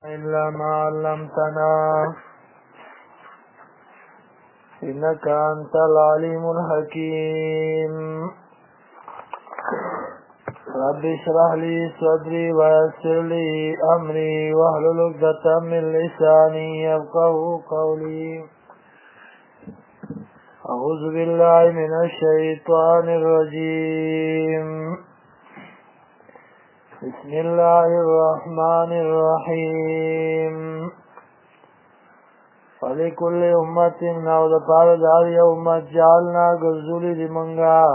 إلا ما علمتنا إنك أنت العليم الحكيم رب اشرح لي صدري ويسر لي أمري واحلل عقدة من لساني يفقهوا قولي أعوذ بالله من الشيطان الرجيم بسم الله الرحمن الرحيم فلكل أمة أو دپار دار أمة جعلنا غزولی لمنگا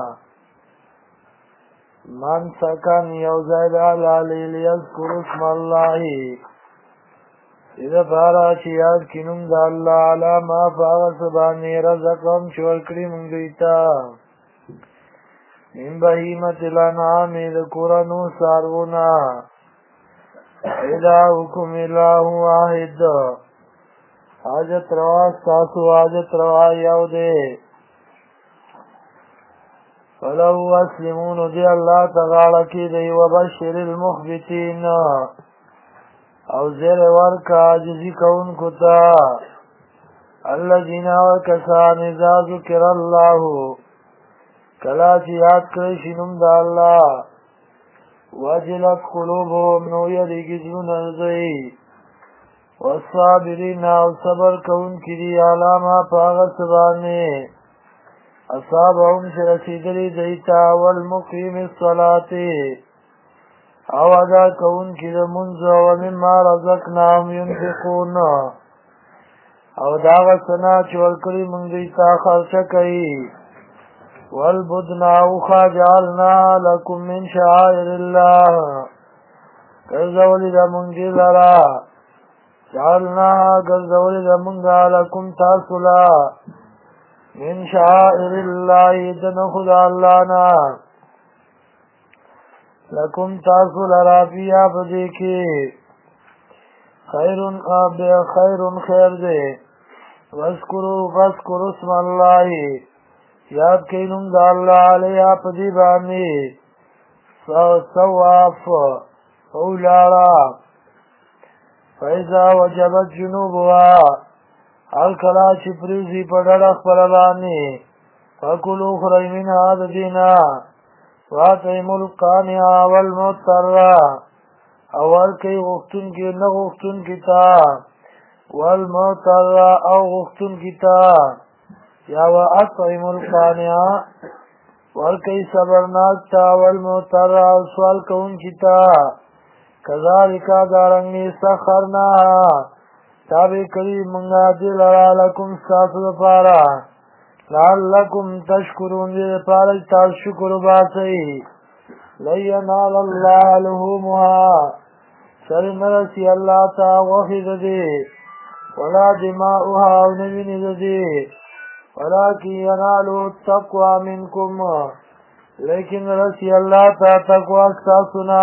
من سکن یوزید علالی لیذکر اسم الله اذا پارا چیاد کنم دا اللہ علا ما فاغسبانی رزقم چورکری منگیتا من بهیمت الانعام ذکرنو سارونا الہکم الہ واحد حاجت روا ساسو حاجت روا یو دے فلو اسلمون دی اللہ تغالا کی دی وبشر المخبتین او زیر ورکا عجزی کون کتا الذین وکسان اذا ذکر اللہ کلا چی یاد کرشی نم دا اللہ وجلت قلوبهم نو یدی گزرون ازدئی والصابرین او صبر کون کی دی علاما پاغت سبانے اصابهم شرسیدلی دیتا والمقیم الصلاة او ادا کون کی دی منز ومما رزقناهم ينفقون او داغت سنا چولکری منگیتا خرچ کئی والبدن اوخا جعلنا لكم من شعائر الله كذولي دا منجي لرا جعلناها كذولي دا منجا لكم تاسلا من شعائر الله دنخد اللهنا لكم تاسلا رافيا بديكي خير دي واذكروا اسم الله یاد کینم دا اللہ علیہ پدی بانی سواف اولارا فیضا وجبت جنوبها حال کلا چپریزی پڑڑ اخبرلانی فکلو خری من هاد دینا واتیم القانعا والمضطر اول کئی غختن کی نغختن کتا والمضطر او غختن کتا یا وَأَطْعِمُ الْقَانِعَ وَالْكَيْ صَبَرْنَاكْ تا وَالْمُعْتَرَ سوال کون کتا کذالک دارنگی سخرناها تابع کری منگا دل را لکم ساسو پارا لعلکم تشکرون دل پارا تاس شکر باسی لینال اللہ لحومها سر مرسی اللہ تا وخذ دے ولا دماؤها ونبین دے ولكن ينالوا التقوى منكم لیکن رسی اللہ تا تقوی اکساسنا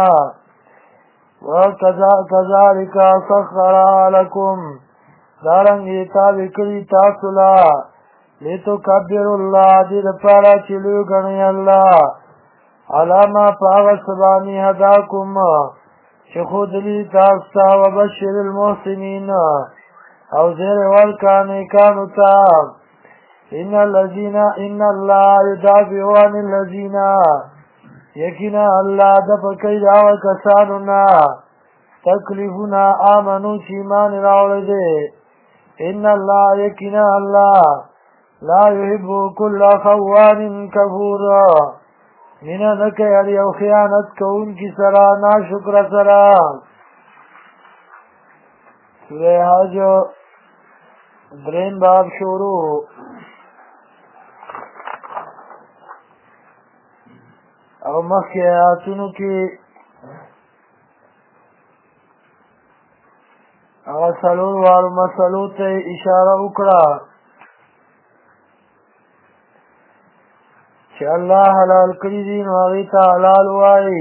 وكذلك سخرها لكم دارنگی تابع کری تاسلا لتکبروا اللہ دید پارا چلو گنی اللہ علاما پاغسبانی هداکم چخود لی تاستا وبشر المحسنین او زیر والکانیکانو تاب ان اللہ یدافع عن الذین یقینا اللہ دفع کئی دعوی کسانونا تکلیفنا آمنو چیمان راوڑ دے ان اللہ یقینا اللہ لا يحب کل خوان کفور منا نکی علی او خیانت کون کی سرا ناشکر سرا سورہ حج درین باب شروع او مخی آیاتونو کی اغا سلور وارو مسلو تے اشارہ اکڑا چه اللہ حلال کری دین واغیتا حلال وائی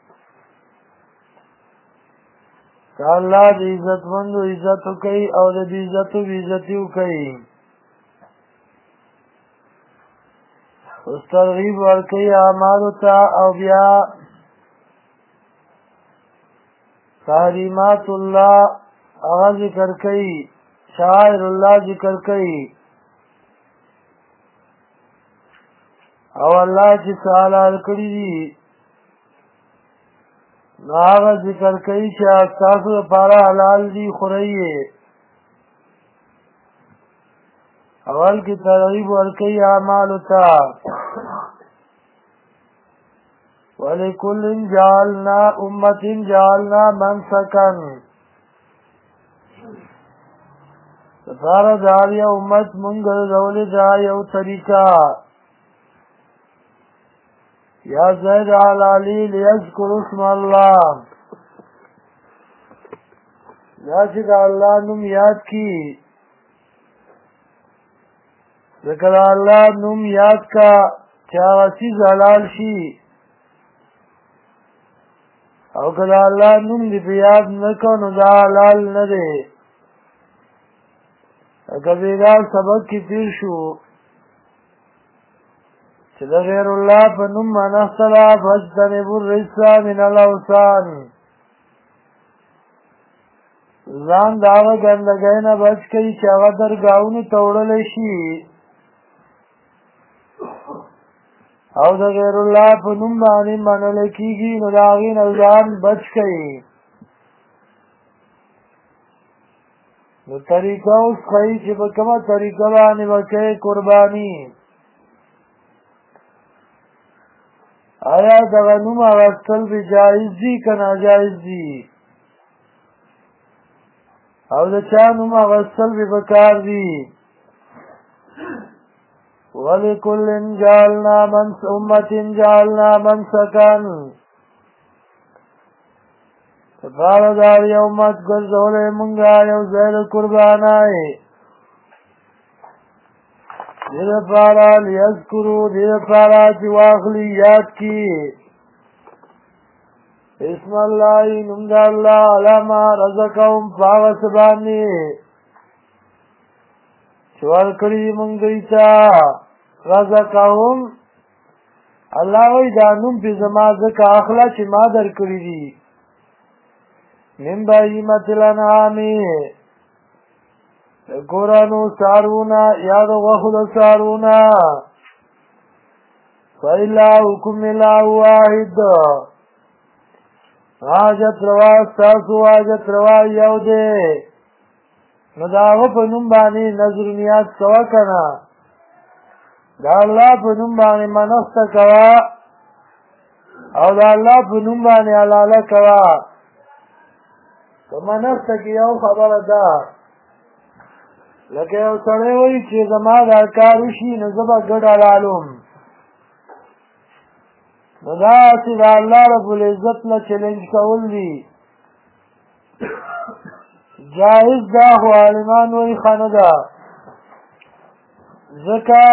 کہ اللہ دی عزت مندو عزتو کئی او دی عزتو بیزتیو کئی اس ترغیب ورکی اعمالو تا او بیا تحریمات اللہ هغه ذکر کوي شاعر الله ذکر کوي او الله چې حلال کړی دي نو هغه ذکر کوي چې تاسو لپاره حلال دي خورئ اول کی ترغیب ورکی اعمالو تا وَلِكُلٍ جَعَلْنَا أُمَّةٍ جَعَلْنَا مَنْسَكًا سفارة داریا امت منگل رول دا یو طریقہ یا زید علالی لیذکر اسم اللہ یا چکا اللہ نم یاد کی ذکر اللہ نم یاد کا چاوسی زلال شی او کدا اللہ نم دی پیاد نکنو دا حلال ندے اگر بیگار سبق کی تیر شو چلا غیر اللہ پا نم من اختلاف اجتنب الرسا من الاوسان زان داغا گندگین بچ کئی چاگا درگاونو توڑلشی او دا غیر اللہ پا نم بانی منلکی گی نداغین ازان بچ کئی نو طریقہ اس خیئی چی بکما طریقہ بانی بکے قربانی آیا دا غنوم اغسطل بی جائز دی کنا جائز دی او دا چانوم اغسطل بی بکار دی وَلِكُلٍ جَعَلْنَا أُمَّةٍ جَعَلْنَا مَنْسَكًا سفارة داری امت گرزول منگا یو زیر قربان آئے دیر پارا لیذکرو دیر پارا چواخلی یاد کی اسم اللہ نمد اللہ علامہ رزقهم فاغسبانی چوار کری منگیتا رزقهم اللہ وی دانم پی زمازک اخلا چی ما در کری دی من بهیمت الانعامی قرآنو سارونا یاد وخد سارونا فإلہکم الہ واحد حاجت روا ستاسو حاجت روا یو دے نو داغو پا نم بانی نظر نیاز کوا کنا دا اللہ پا نم بانی منخت کوا او دا اللہ پا نم بانی علاله کوا منخت کی یو خبر دا لکه یو سړی وایي چې زما دا کار وشي نو زه به ګډ حلالوم نو داسې د الله رب العزت نه چلنج کول دي جایز دا خو عالمان وایي ښه نه ده ځکه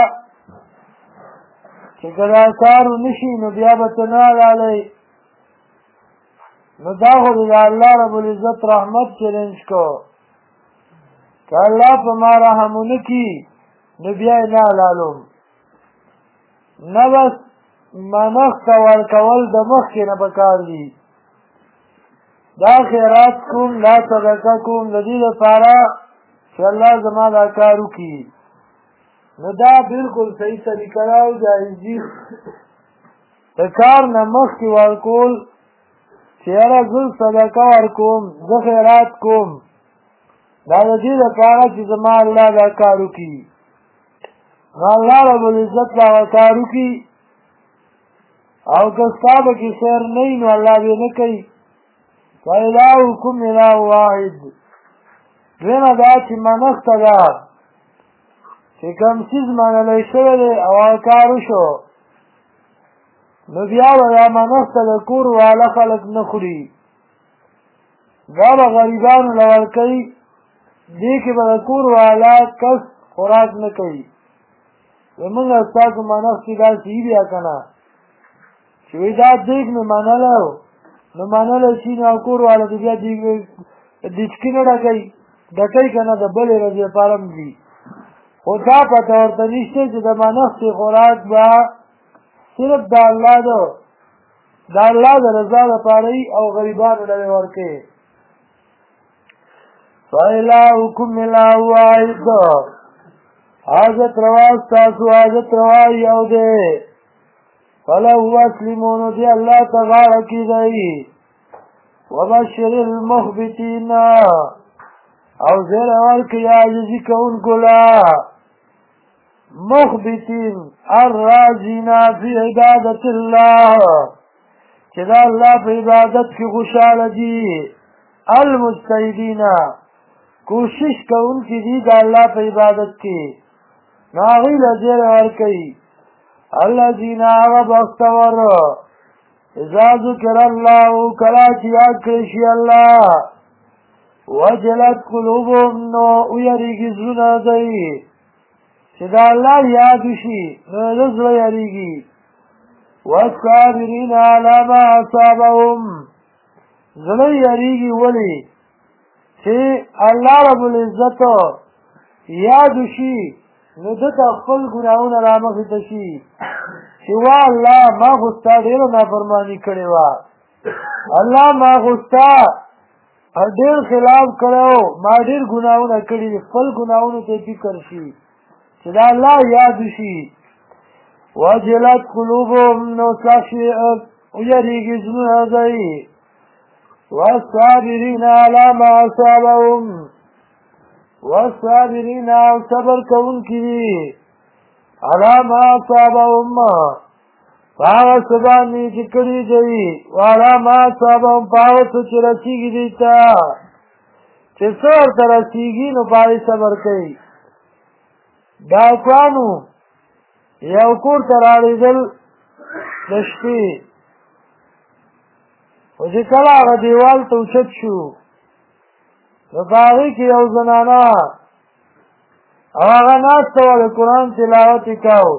چې که دا کار ونه شي نو بیا به ته نه حلالوې نو دا خو د الله رب العزت رحمت چلنج کو که الله په ما رحم ونه کي نو بیا یې نه حلالوم نه بس منښت ورکول د مخکې نه پکار دي دا خیرات کوم دا صدقه کوم د دې لپاره چې الله زما دا کار وکړي نو دا بالکل صحیح طریقه ده او جایز دي د کار نه مخکې ورکول چې یاره زه صدقه ورکوم زه خیرات کوم دا د دې لپاره چې زما الله دا کار وکړي نو الله رب العزت دا کار وکړي او که ستا به کې خیر نه وي نو الله بې نه کوي فإلهکم اله واحد دویمه دا چې منښته ده چې کوم څیز منلی شوی دی او هغه کار وشو نو بیا به دا منښته د کور والا خلک نه خوري دا به غریبانو له ورکوي دې کې به د کور والا کس خوراک نه کوي زمونږ ستاسو منښتې داسې وي بیا که نه چې وایي دا دیګ مې منلی و نو منلی شي نو کور والا د بیا دیچکي نه ډکوي ډکوي که نه د بلې ورځې لپاره هم ځي خو دا پته ورته نشته چې د منښتې خوراک به صرف د الله د رضا لپاره وي او غریبانو له یې ورکوي فإلهكم إله واحد حاجت روا ستاسو حاجت روا یو دے فلہو اسلمون دی اللہ تغارکی دی وبشر المخبتین او زیر ورکی عاجزی کون گلا مخبتین الرازین فی عبادت اللہ چدا اللہ پہ عبادت کی خوشحال دی المجتہدین کوشش کون کی دی دا اللہ پہ عبادت کی ناغیل زیر ورکی الذین آغا بختور اذا ذکر اللہ کلاچ یاد کرشی اللہ وجلت قلوبهم نو ویریگی زلنا دی چدا اللہ یادشی نزل یریگی والصابرین علی ما اصابهم زل یریگی ولی چی اللہ رب العزت یادشی ندت اخفل گناہون رامخ تشی چی وا اللہ ما خستا دیر نافرمانی کرے وا اللہ ما خستا دیر خلاف کرو ما دیر گناہون کری خفل گناہون تے فکر شی چی دا اللہ یادشی وجلت قلوبهم نوساشی ویریگی زنون ازائی والصابرین علی ما اصابهم والصابرین صبر کون کی علی ما اصابهم پاغ سبانی چکڑی جئی وعلی ما اصابهم پاغ سچرسیگی دیتا چسور ترسیگی نو پاغی صبر کئی ڈاکوانو یو کور تراڑی دل دشتی و چه کلا آغا دیوال توچت شو نو باغی کی یو زنانا او آغا ناستا والا قرآن تلاوتی کاؤ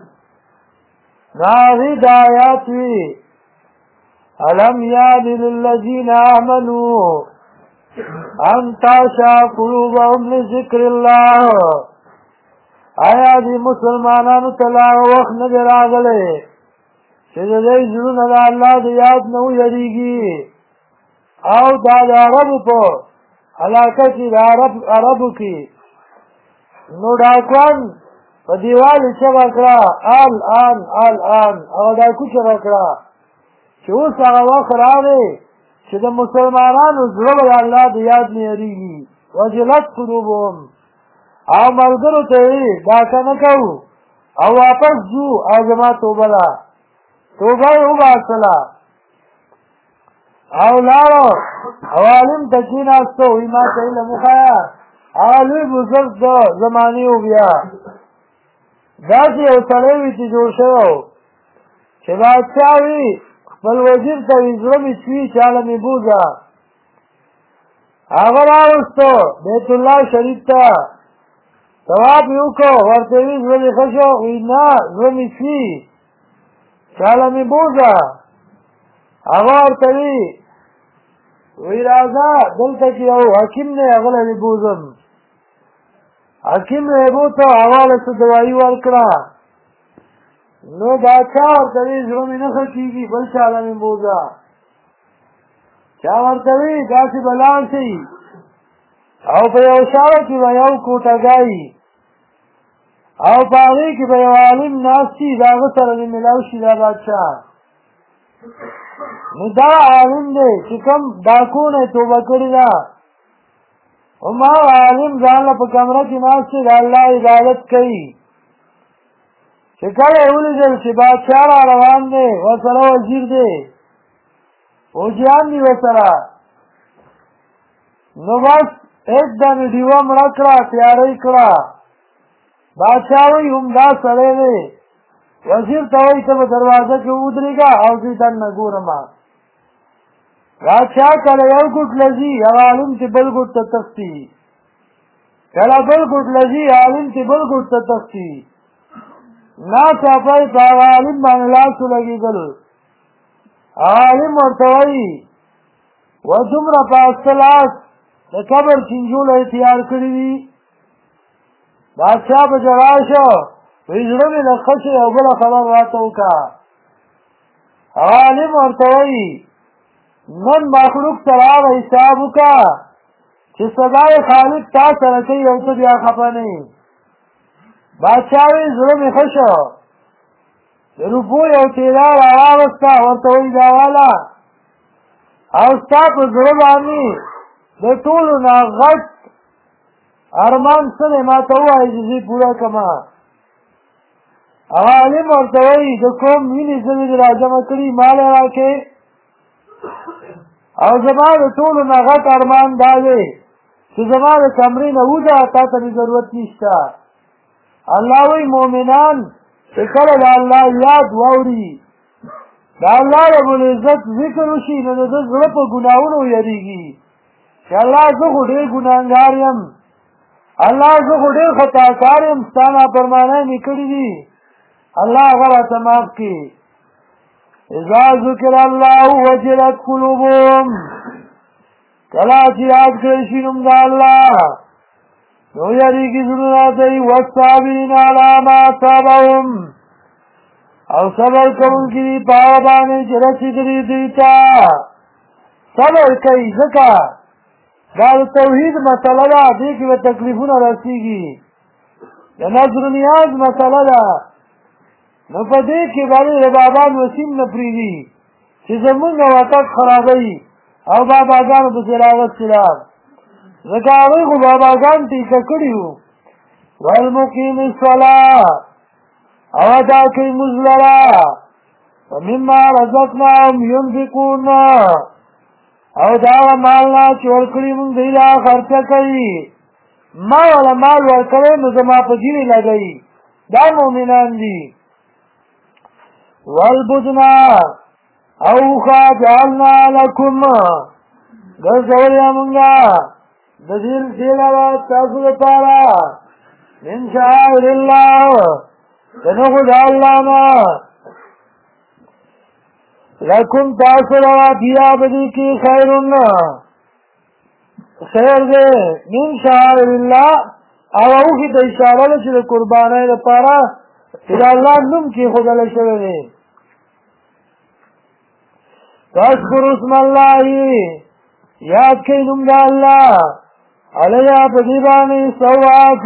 ناغی دا آیات وی علم یاد للذین آمنوا ان تاشا قلوبهم لذکر اللہ آیا دی مسلمانانو تلاغ وقت ندر آگلے چه دی زرون دا اللہ دی یاد نو یریگی او دا عربو پو علاقہ کی دا عربو کی نو ڈاکوان پا دیوالی چگا کرا آل آن او ڈاکو چگا کرا چه اس آغا وقت راگے چه دا مسلمانانو زرون دا اللہ دی یاد نو یریگی وجلت قلوبهم او ملګرو ته ډاکه نه کوو او واپس ځو او زما توبه ده توبه یې وباسله او لاړو او عالم ته کېناستو وایي ما ته علم وښیه هغه لوی بزرګ د زمانې و بیا داسې یو سړی وي چې جوړ شوی و چې بادشاه وي خپل وزیر ته وي زړه مې چوي چې هله مې بوځه هغه راوستو بیت الله شریف ته تواب یو کو ورته وی زړه مې ښه شو وایي نه زړه مې چوي چې هله مې بوځه هغه ورته وی وی راځه دلته کې یو حکیم دی هغه له دې بوځم حکیم یې بوته هغه له څه دوایي ورکړه نو بادشاه ورته وی زړه مې نه ښه کېږي بل چا له مې بوځه چا ورته وی داسې به لاړ شئ او په یو ښاره کې به یو کوټګۍ او په هغې کې به یو عالم ناست شي د هغه سره دې میلاو شي دا بادشاه نو دا عالم دی چې کوم ډاکو نه توبه کړې ده هماغه عالم ځان له په کمره کې ناست دی د الله عبادت کوي چې کله یې ولیدل چې بادشاه را روان دی ورسره وزیر دی فوجیان دي ورسره نو بس ایک دم ډیوه مړه کړه تیاره یې کړه بادشاه وایي همدا سړی دی وزیر ته وایي ته به دروازه کې ودرېږه او زه دننه ګورم بادشاه کله یو ګوټ له ځي هغه عالم چې بل ګوټ ته تښتي کله بل ګوټ له ځي عالم چې بل ګوټ ته تښتي ناڅاپه یې په هغه عالم باندې لاس ولګېدل عالم ورته وایي و دومره په استه لاس د قبر چینجوله یې تیار کړي دي بادشاه په ژړا شو وایي زړه مې له ښه شو یو بله خبر راته وکړه عالم ورته وایي نن مخلوق سره هغه حساب وکړه چې سزا خالق تا سره کوي او ته بیا خفه نه یې. بادشاه وایي زړه مې ښه شو، د روپو یو تیلا راواوسته، ورته وایي دا واله او ستا په زړه باندې د ټولو نه غټ ارمان څه دی ما ته ووایه چې زه پوره کړمه. هغه عالم ورته وایي د کوم وینې زه دې راجمع کړي مال یې راکړې او زما د ټولو نه غټ ارمان دا دی چې زما د کمرې نه وځه تا ته مې ضرورت نشته. الله وایي مؤمنان چې کله د الله یاد واوري د الله رب العزت ذکر وشي نو د ده زړه په ګناهونو یریږي چې الله زه خو ډېر ګناهګار یم، الله زه خو ډېر خطاکار یم، ستا نافرمانۍ مې کړي دي، الله هغه راته معاف کړي. اذا ذکر الله وجلت قلوبهم کله چې یاد کړی شي نوم د الله نو یریږي زړونه دوی. والصابرین علی ما اصابهم او صبر کوونکي دي په هغه باندې چې رسېدلي دوی ته. صبر کوي ځکه دا د توحید مسله ده، دې کې به تکلیفونه رسېږي. د نظر نیاز مسله ده، نو په دې کې باندې د بابا وسیم نه پرېږدي چې زمونږ وطن خرابوي او باباګانو پسې راوستلام ځکه هغوی خو باباګان ټیکه کړي وو. والمقیم الصلاة او ادا کوي مونځ لره ومما رزقناهم ينفقون او دا مال نه چې ورکړي مونږ دوی له خرچه کوي. ما وله مال ورکړی نو زما په ځینې لګوي، دا مؤمنان دي. والبدنا او اوښه جعلنا لکم ګرځولې مونږه د دې لپاره تاسو لپاره من شعائر الله د نښو د الله نه لکم تاسو لپاره بیا په دې کې خیر دی من شعائر الله. او اوښې ته اشاره ده چې د قربانۍ لپاره چې د الله نوم کېښودلی شوی دی. تذکروا اسم الله یاد کړئ نوم د الله علیه په دې باندې صواف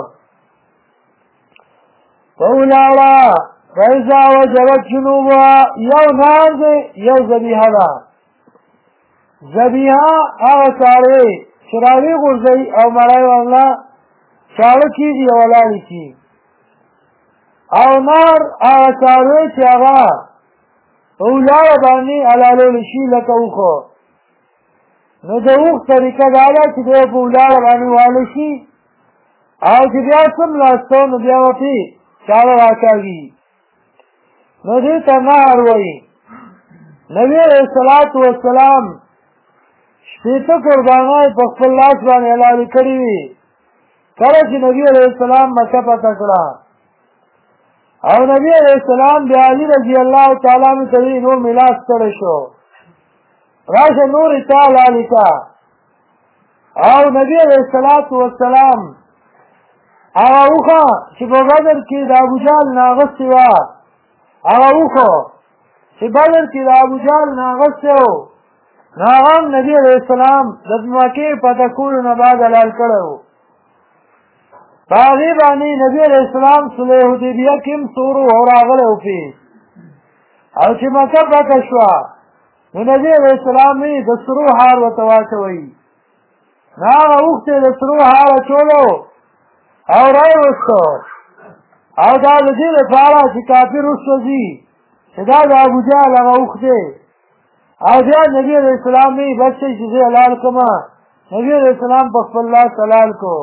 فولاړه فإذا وجبت جنوبها یو نار دی یو ذبیحه ده. ذبیحه هغه څاروی چې راوې غورځوي او مړی ورله چاړه کېږي او ولاړې کېږي، او نار هغه څاروی چې هغه په ولاړه باندې حلالولی شي لکه اوښه. نو د اوښ طریقه دا ده چې دی په ولاړه باندې والی شي او چې بیا څملاستو نو بیا ورپې چاړه راکاږي، نو دې ته نهر وایي. نبي علیه الصلاة وسلام شپېته قربانۍ په خپل لاس باندې حلالې کړې وي کله چې نبي علیه السلام مکه فتح کړه. او نبی علیہ السلام بیا علی رضی اللہ تعالیٰ عنہ ته نور میلاس کړی شو، راشه نور تا حلالې کا. او نبی علیہ الصلاة والسلام هغه اوښه چې په بدر کې د ابوجهل نه اغوستې وه، هغه اوښه چې بدر کې د ابوجهل نه اغوستې و نو هغه هم نبي علیہ السلام د مکې فتح کولو نه بعد حلال کړی و. په هغې باندې نبي علیه السلام صلح حدیبیه کې هم سور او راغلی و پې. او چې مکه فتح شوه نو نبي علیه السلام یې د سرو هار ورته واچوئ. نو هغه اوښ ته یې د سرو هار اچولو او راوستو، او دا د دې لپاره چې کافر وسوځي چې دا د ابوجهل هغه اوښ دی. او بیا نبي علیه السلام یې بس شئ چې زه حلال کړمه، نبي علیه السلام په خپل لاس حلال کړو.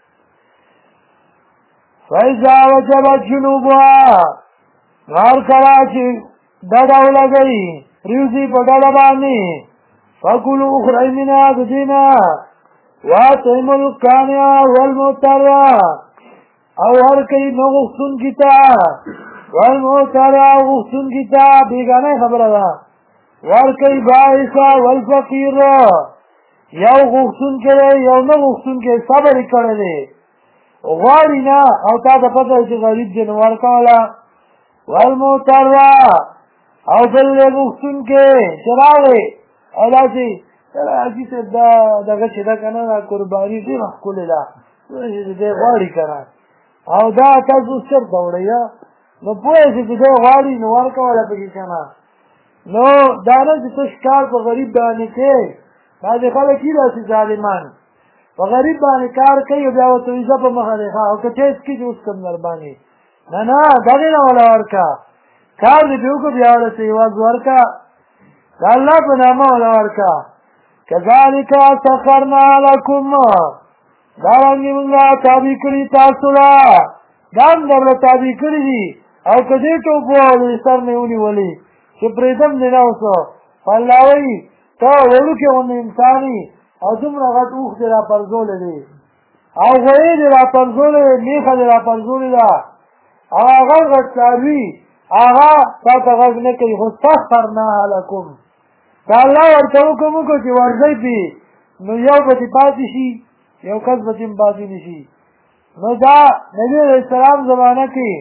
فإذا وجبت جنوبها غار کله چې ډډه ولګوي پرېوځي په ډډه باندې فکلوا اخرج منها د دې نه واطعموا القانع والمضطر او ورکوي نه غوښتونکي ته والمضطر او غوښتونکي ته بېګانۍ خبره ده. ورکوي باعث والفقیر یو غوښتونکی دی یو نه غوښتونکی صبر یې کړی دی غواړي نه او تا ته پته چې غریب دی نو ورکوله. والمضطر او بل غوښتونکی چې راغی او داسې حاجي صاحب دا دغه چې ده که نه دا قرباني ډېره ښکلې ده دی غواړي که نه او دا تاسو چېرته وړئ نو پوه شئ چې دی غواړي نو ورکوله پکې که نه نو دا نه چې ته ښکار په غریب باندې کوې بعضې خلک دي داسې ظالمان په غریب باندې کار کوي او بیا ورته ویزه په مخه دی ښه او که چا هېڅ کېږي اوس کم در باندې نه نه دغې نه وله ورکه کار دې پرې وکړه بیا وله سیواز ورکه د الله په نامه وله ورکه کذالک سخرنا لکم دارنګې مونږه تابع کړي تاسو له دا هم درله تابع کړي دي او که دې ټوپو او دې سر مې ونیولې چې پرېږدم دې نه اوسه په الله وایي ته وړوکې غوندې انسان یې او دومره غټ اوښ دې را پرځولی دی او غویې دې را پرځولی دی میخه دې را پرځولې ده او هغه غټ څاروي هغه تا ته غږ نه کوي خو سخرناها لکم که الله ورته حکم وکړو چې ورځئ پرې نو یو به دې پاتې شي یو کس به دې هم پاتې نه شي نو دا نبي علیه السلام زمانه کې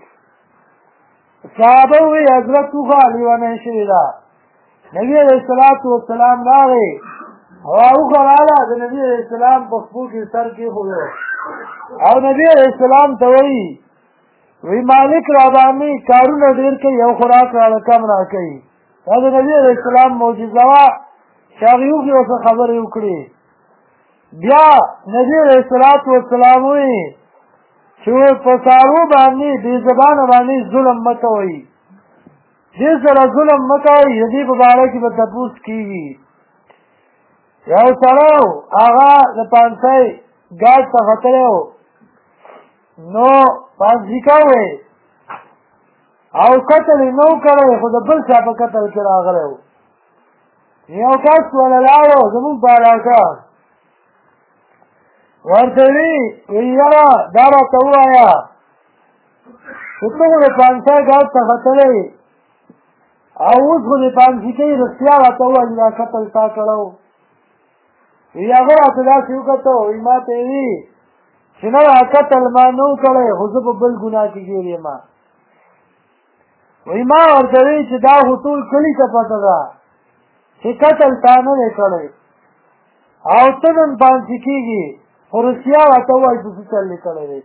صحابه وی حضرت اوښه لیونۍ شوې ده نبي علیه السلام راغی او اوښه راغله د نبي علیه السلام په خپو کې سر کېښودو او نبي علیه السلام ته وایي وی مالک را باندې کارونه ډېر کوي یو خوراک راله کم را کوي دا د نبي علیه السلام معجزه وه چې هغې اوښې ورته خبرې وکړې بیا نبي علیه السلام وایي چې په څاروو باندې بې زبانه باندې ظلم مه کوئ دې سره ظلم مه کوئ د دې په باره کې به تپوس کېږي یو سړی و هغه د پانسۍ ګاډ ته ختلی و نو پانسیکه وی او قتل یې نه و کړی خو د بل چا په قتل کې راغلی و یو کس وله لاړو زمونږ په علاقه ورته وی یاره دا راته ووایه چې ته خو د پانسۍ ګاډ ته ختلی او اوس خو د پانسیکۍ رښتیا راته ووایه چې دا قتل تا کړی و وی هغه راته داسې وکتو وی ما ته یې وي چې نه دا قتل ما نه و کړی خو زه په بل ګناه کې ګیر یم وی ما ورته وی چې دا خو ټول کلي ته پته ده چې قتل تا نه دی کړی او ته نن پانسي کېږي خو رښتیا راته ووایه چې څه چل دې کړی دی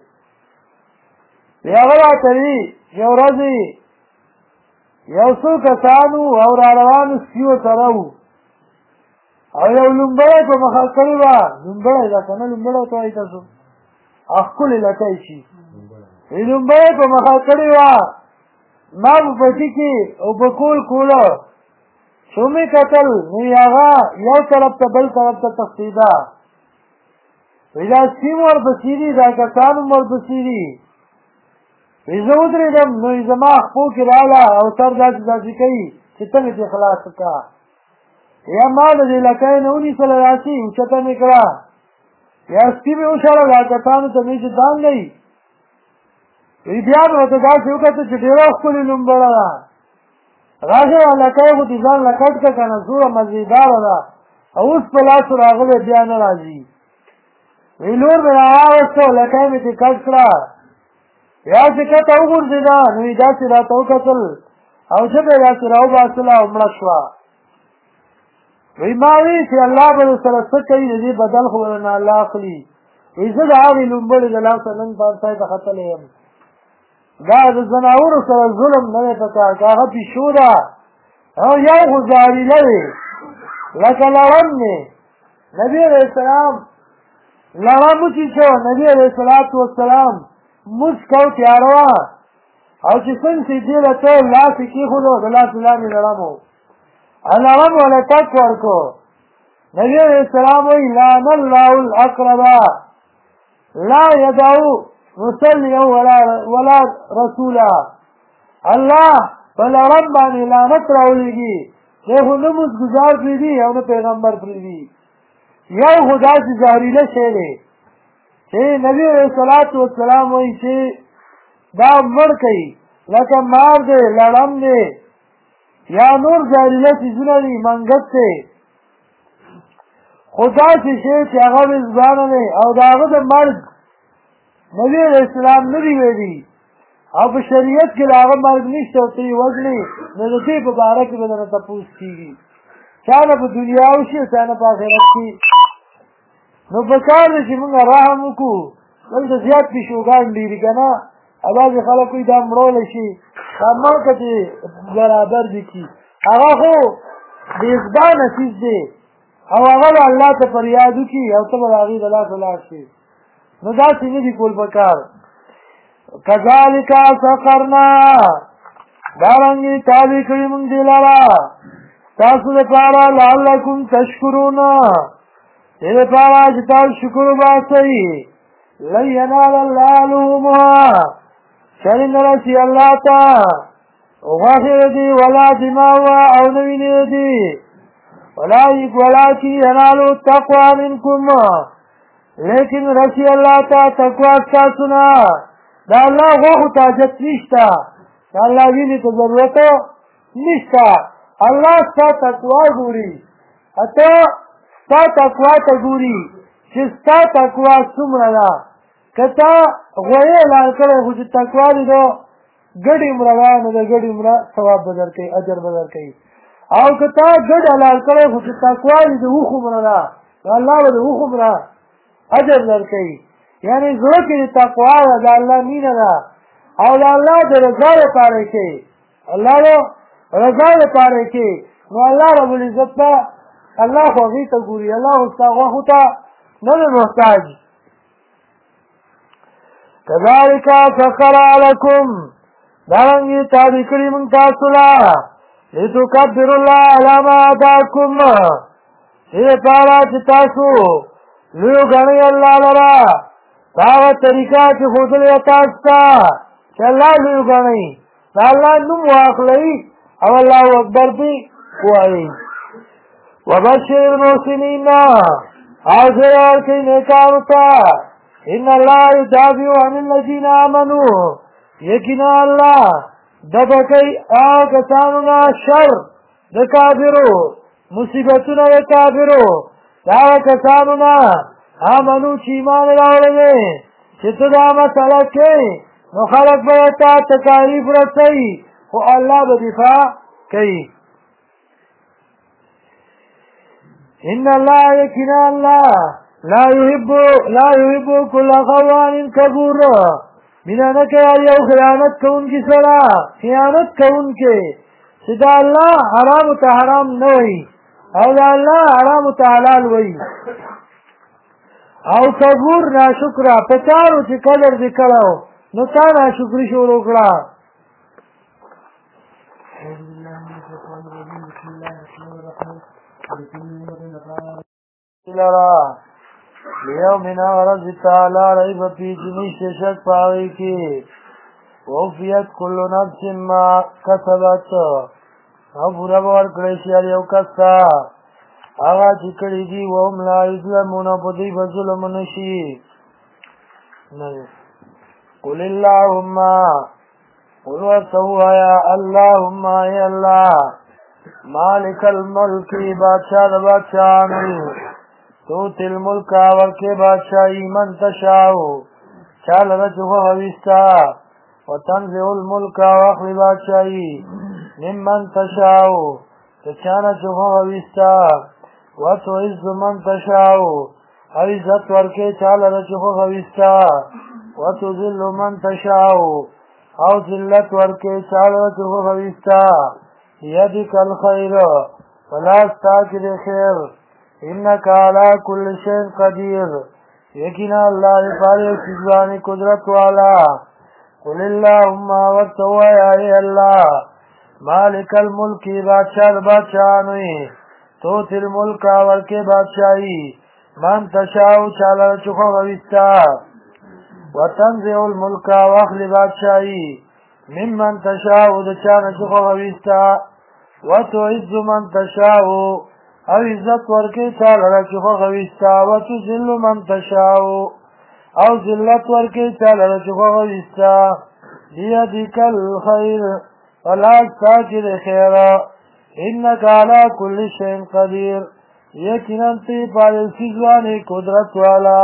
وی هغه راته وي یو ورځ یو څو کسان وو او را روانو سپیو سره وو او یو لومبړی په مخه کړې وه لومبړی ده که نه لومبړی ته وایي تاسو ښکلې لکۍ شي لومبړی په مخه کړې وه ما په پټي کې او په کول کوله چې ومې کتل نو هغه یو طرف ته بل طرف ته تښتېده وی دا سپي ورپسې دي دا کسان هم ورپسې دي وی زه ودرېدم نو زما خپو کې راغله او سر داسې داسې کوي چې ته مې ترې خلاص کړه یا ما د دې لکۍ نه ونیسله داسې اوچته مې کړه یا سپي مې وشړه دا کسانو ته مې چې دان دی وی بیا مې ورته داسې وکتل چې ډېره ښکلې لومبړه ده راشه دا لکۍ خو دې ځان له کټ کړه که نه څومره مزېداره ده او اوس په لاسو راغلی بیا نه راځي وی لور مې راواغسته لکۍ مې ترې کټ کړه یا چې کته وغورځېده نو یې داسې راته وکتل او ژبه یې داسې راوباسله او مړه شوه وی ما وی چې الله به سره څه کوي د دې بدل خو به نه الله اخلي وی زه د هغې لومبړې د لاسه نن پانسۍ ته ختلی یم دا د ځناورو سره ظلم نه دی پکار که هغه پیشو ده او یو خو زاریله دی لکه لړم دی نبي علیه السلام لړم وچیچو نبي علیه السلام مونځ کو تیاره وه او چې څنګ سجدې له ته لاس یې کېښودو د لاس لاندې لړم و لړم وله ټک ورکړو نبي علیه السلام وایي لعن الله الاقرب لا یدعو مصلیا ولا رسولا الله په لړم باندې لعنت راولېږي دی خو نه مونځګزار پرېږدي او نه پیغمبر پرېږدي یو خو داسې زهریله شی دی چې نبي علیه السلام وایي چې دا مړ کوي لکه مار دی لړم دی یا نور زهریله څیزونه دي منګت دی خو داسې شی چې هغه وزبانه دی او د هغه د مرګ نبي علیه السلام نه دي ویلي او په شریعت کې د هغه مرګ نشته او ته یې وژنې نو د دې په باره کې به درنه تپوس کېږي چا نه په دنیا وشي چا نه په آخرت کې نو پکار دی چې موږ رحم وکړو دلته زیات پیشوګان ډېري که نه بعضې خلک وایي دا مړولی شي دا مړکه چې برابر دي کي هغه خو د ازبانه څیز دی او هغه به الله ته فریاد وکړي او ته به د هغې د لاسه لاړ شي نو داسې نه دي کول پکار کذالک سخرنا دارنګې تابع کړي موږ دې لره تاسو دپاره لعلکم تشکرون دې دپاره چې تاسو شکر وباسئ لن ینال الله لحومها شرم نه رسي الله ته غوښې دي ولا دماؤها او نه وینې دي ولکن ینالو التقوی منکم لیکن رسي الله ته تقوا ستاسو نه د الله غوښو ته حاجت نشته د الله وینې ته ضرورت نشته الله ستا تقوا ګوري ته ستا تقوا ته ګوري چې ستا تقوا څومره ده که تا غویې اعلان کړی خو چې تقوا دې د ګډې مړه ده نو د ګډې مړه ثواب به درکوي اجر به درکوي او که تا ګډ اعلان کړی خو چې تقوا دې د اوښو مړه ده نو الله به د اوښو مړه اجر درکوي یعنې زړه کې د تقوا ده د الله مینه ده او د الله د رضا لپاره یې کوي الله د رضا لپاره یې کوي نو الله رب العزت ته الله خو هغې ته ګوري الله خو ستا غوښو ته نه دی محتاج کذالک سخر علیکم دارنګې تابع کړي موږ تاسو له لتکبروا الله علی ما هداکم دې دپاره چې تاسو لوی ګڼئ الله لره په هغه طریقه چې ښودلې ده تاسو ته چې الله لوی ګڼئ د الله نوم واخلئ او الله اکبر دې ووایئ وبشر المحسنین او زیر ورکوي نیکانو ته ان الله یدافع عن الذین آمنوا یقینا الله دفع کوي هغه کسانو نه شر د کافرو مصیبتونه د کافرو د هغه کسانو نه آمنو چې ایمان یې راوړی دی چې ته دا مسله کوې نو خلک به یې تا تکالیف رسوي خو الله به دفاع کوي ان الله یقینا الله لا يحب كل خوان کبور مینا نه کوي یو خیانت کوونکي سره خیانت کوونکی چې د الله حرامو ته حرام نه وایي او د الله حرامو ته حلال وایي او کبور ناشکره په چارو چې قدر دې کړی نو تا ناشکري شروع کړه لیومنا ورځ تعالی ریب فی چې نشته شک په هغې کې ووفیت کل نفس ما کسبت او پوره به ورکړی شي هر یو کس ته هغه چې کړي دي وهم لا یظلمون په دوی به ظلم نه شي قل اللهم قل ورته ووایه اللهم ای الله مالک الملک بادشاہ د بادشاهانو توتی الملک ورکې بادشاهي من تشاء چا لره چې خوښوي ستا وتنزع الملک واخلي بادشاهي ممن تشاء د چا نه چې خوښوي ستا وتعز من تشاء او عزت ورکې چا لره چې خوښوي ستا وتذل من تشاء او ذلت ورکې چا لره چې خوښوي ستا بيدک الخیر په لاس ستا کې د خیر انك على كل شيء قدير یقینا الله پر څه ځواني قدرت والا قل اللهم وتويا اي الله مالک الملک بادشاہانو تو تل ملک ورکه بادشاہي من تشاء چاله چخو وستا وتنزع الملك واخلي بادشاہي ممن تشاء د چانه چخو وستا وتعز من تشاء او عزت ورکې چاله چې خوښه وي ستا وتذل من تشاء او ذلت ورکې چاله چې خوښه وي ستا بيدک الخیر په لاس ستا کې د خیره انک علی کل شیء قدیر یقینا ته په هر څه باندې قدرت والا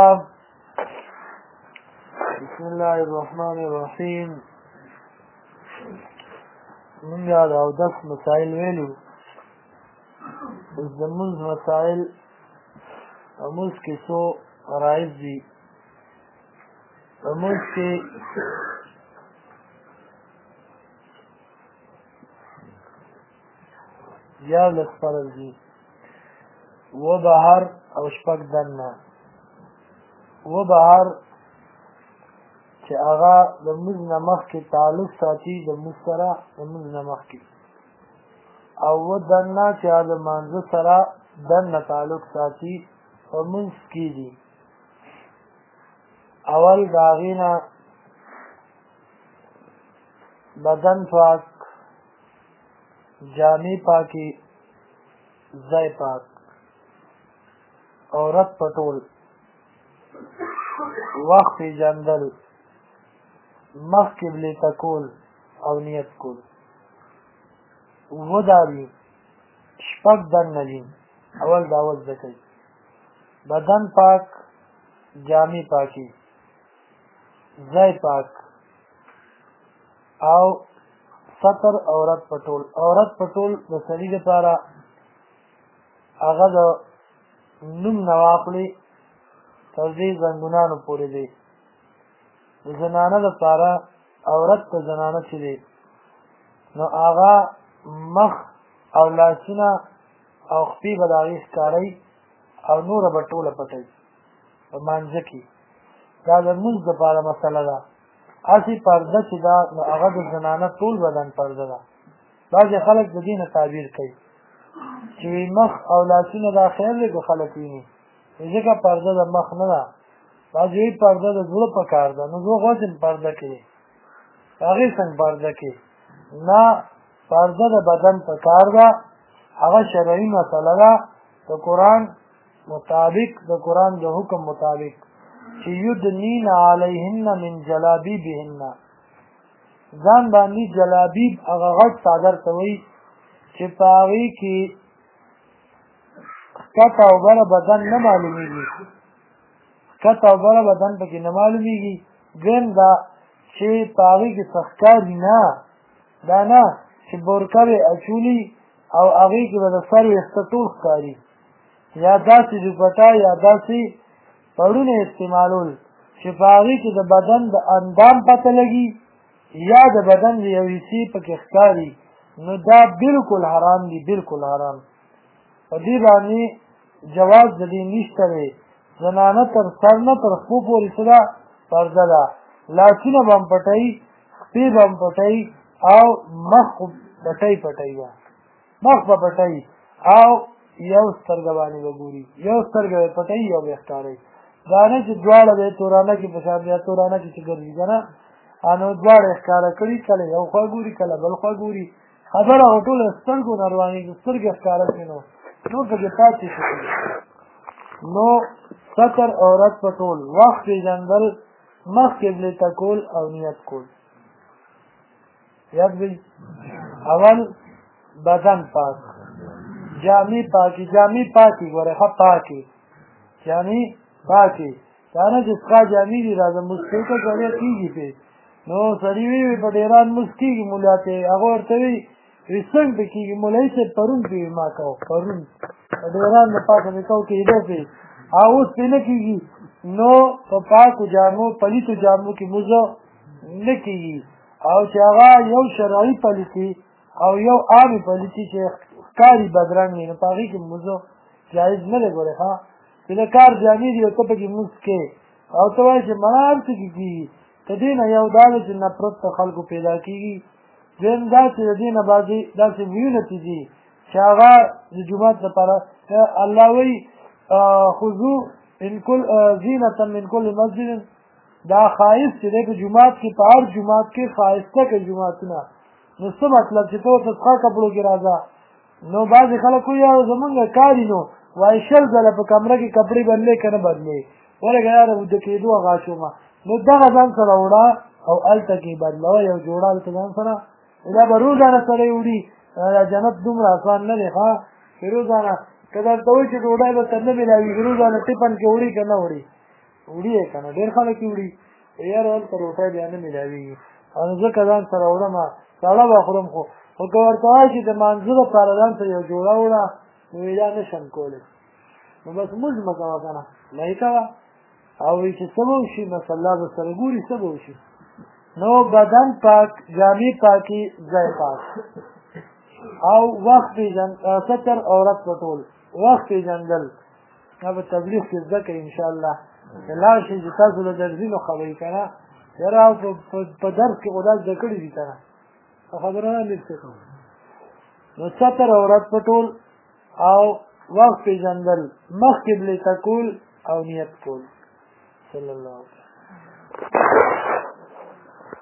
بسم الله الرحمن الرحیم موږ دا 10 مسائل ویلو زمونږ مسائل موږ کې څو فرایض دي موږ کې دیارلس فرض دي و بهر او شپږ دننه و بهر چې هغه د مونځ نه مخکې تعلق ساتي د مونځ سره د مونځ نه مخکې او و دننه چې هغه د مانځه سره دننه تعلق ساتي په مونځ کې دي اول د هغې نه بدن پاک جامې پاکې ځای پاک عورت پټول وخت پیژندل مخ قبلې ته کول او نیت کول اووه دا دي شپږ دننه دي اول دا اول زده کوي بدن پاک جامې پاکې ځای پاک او ستر عورت پټول عورت پټول د سړي لپاره هغه د نوم نه واخلي تر دې زنګونانو پورې دی د زنانه لپاره عورت د زنانه چې دی نو هغه مخ او لاسونه او خپې به د هغې ښکاروي او نوره به ټوله پټوي په مانځه کې دا د لمونځ دپاره مسله ده هسې پرده چې دا نو هغه د زنانه ټول بدن پرده ده بعضې خلک د دې نه تعبیر کوي چې مخ او لاسونه دا خیر دی که خلک ویني ځکه پرده د مخ نه ده بعضې وایي پرده د زړه په کار ده نو زړه غوڅ پرده کوي هغې څنګه پرده کوي نه پرده د بدن په کار ده هغه شرعي مسله ده د قرآن مطابق د قرآن د حکم مطابق چې یدنین علیهن من جلابیبهن ځان باندې جلابیب هغه غټ څادر ته وایي چې په هغې کې ښکته او بره بدن نه معلومېږي ښکته او بره بدن پکې نه معلومېږي دویم دا چې په هغې کې څه ښکاري نه دا نه چې بورکه به اچولي او هغې کې به د سر ویښته ټول ښکاري یا داسې دوپټه یا داسې پړونه استعمالول چې په هغې کې د بدن د اندام پته لګي یا د بدن د یو حصې پکې ښکاري نو دا بلکل حرام دي بلکل حرام په دې باندې جواز د دې نشته دی زنانه تر سر نه تر خپو پورې څه ده پرده ده لاسونه به هم پټوي خپې به هم پټوي او مخ پټۍ پټوي به مخ به پټوي او یو سترګه باندې به ګوري یو سترګه به پټوي یو به ښکاروي دا نه چې دواړه به تورانه کې په شان بیا تورانه کې چې ګرځي که نه نو دواړه یې ښکاره کړي کله یو خوا ګوري کله بل خوا ګوري خبره خو ټوله سترګو نه روانېږي سترګې ښکاره شي نو نور پکې پاتې شي نو ستر عورت پټول وخت پېژندل مخ قبلې ته کول او نیت کول یاد وي اول بدن پاک جامې پاکې جامې پاکې ګوره ښه پاکې جامې پاکې دا نه چې څښا جامې دي راځه مونځ کوي که سړی کېږي پرې نو سړي وی په ډېران مونځ کېږي ملا ته هغه ورته وي څنګه پرې کېږي مولوي صاحب پرون پرې ما کوه پرون په ډېران د پاسه مې کو کېده پرې او اوس پرې نه کېږي نو په پاکو جامو پلیتو جامو کې مونځ نه کېږي او چې هغه یو شرعي پلیتي او یو عامې پلیتي چې ښکاري بدرنګ وي نو په هغې کې مونځ جایز نه دی ګورې ښه چې د کار جامې دي او ته پکې مونځ کې او ته وایې چې مړه هر څه کې کېږي د دې نه یو دا دی چې نفرت د خلکو پیدا کېږي دویم دا چې د دې نه بعضې داسې ویونه ځي چې هغه د جومات لپاره الله وایي خذو زینة من کل مسجد دا ښایست چې دی په جومات کې په هر جومات کې ښایسته کوي جوماتونه نو څه مطلب چې ته ورته څښا کپړو کې راځه نو بعضې خلک وایي یاره زمونږ کاري نو وایي 20 ځله په کمره کې کپړې بدلې که نه بدلې ورګه یاره د کېدو هغه شومه نو دغه ځان سره وړه او هلته کې بدلوه یو جوړه هلته ځان سره دا به روزانه سړی وړي جنت دومره اسان نه دی ښه چې روزانه که درته وایي چې ډوډۍ به ته نه مېلاوېږي روزانه ټفن کې وړي که نه وړي وړي یې که نه ډېر خلک یې وړي یاره هلته روټۍ بیا نه مېلاوېږي او نو ځکه ځان سره وړمه ساړه به خورم خو که ورته وایي چې د مانځه دپاره ځان سره یو جوړه وړه نو دا نشم کولی نو بس مونځ مه کوه که نه نه یې کوه او وایي چې څه به وشي بس الله به سره ګوري څه به وشي نو بدن پاک جامې پاکي ځای پاک او وخت ستر عورت پټول وخت پیژندل دا به تبلیغ کې زده کوي انشاءالله چې لاړ شي چې تاسو له درځي نو خبرې که نه یاره په درس کې خو دا زده کړي دي که نه خبره نه لري نو ستر عورت پټول او وخت پیژندل مخ قبلې ته کول او نیت کول صلی الله علیه وسلم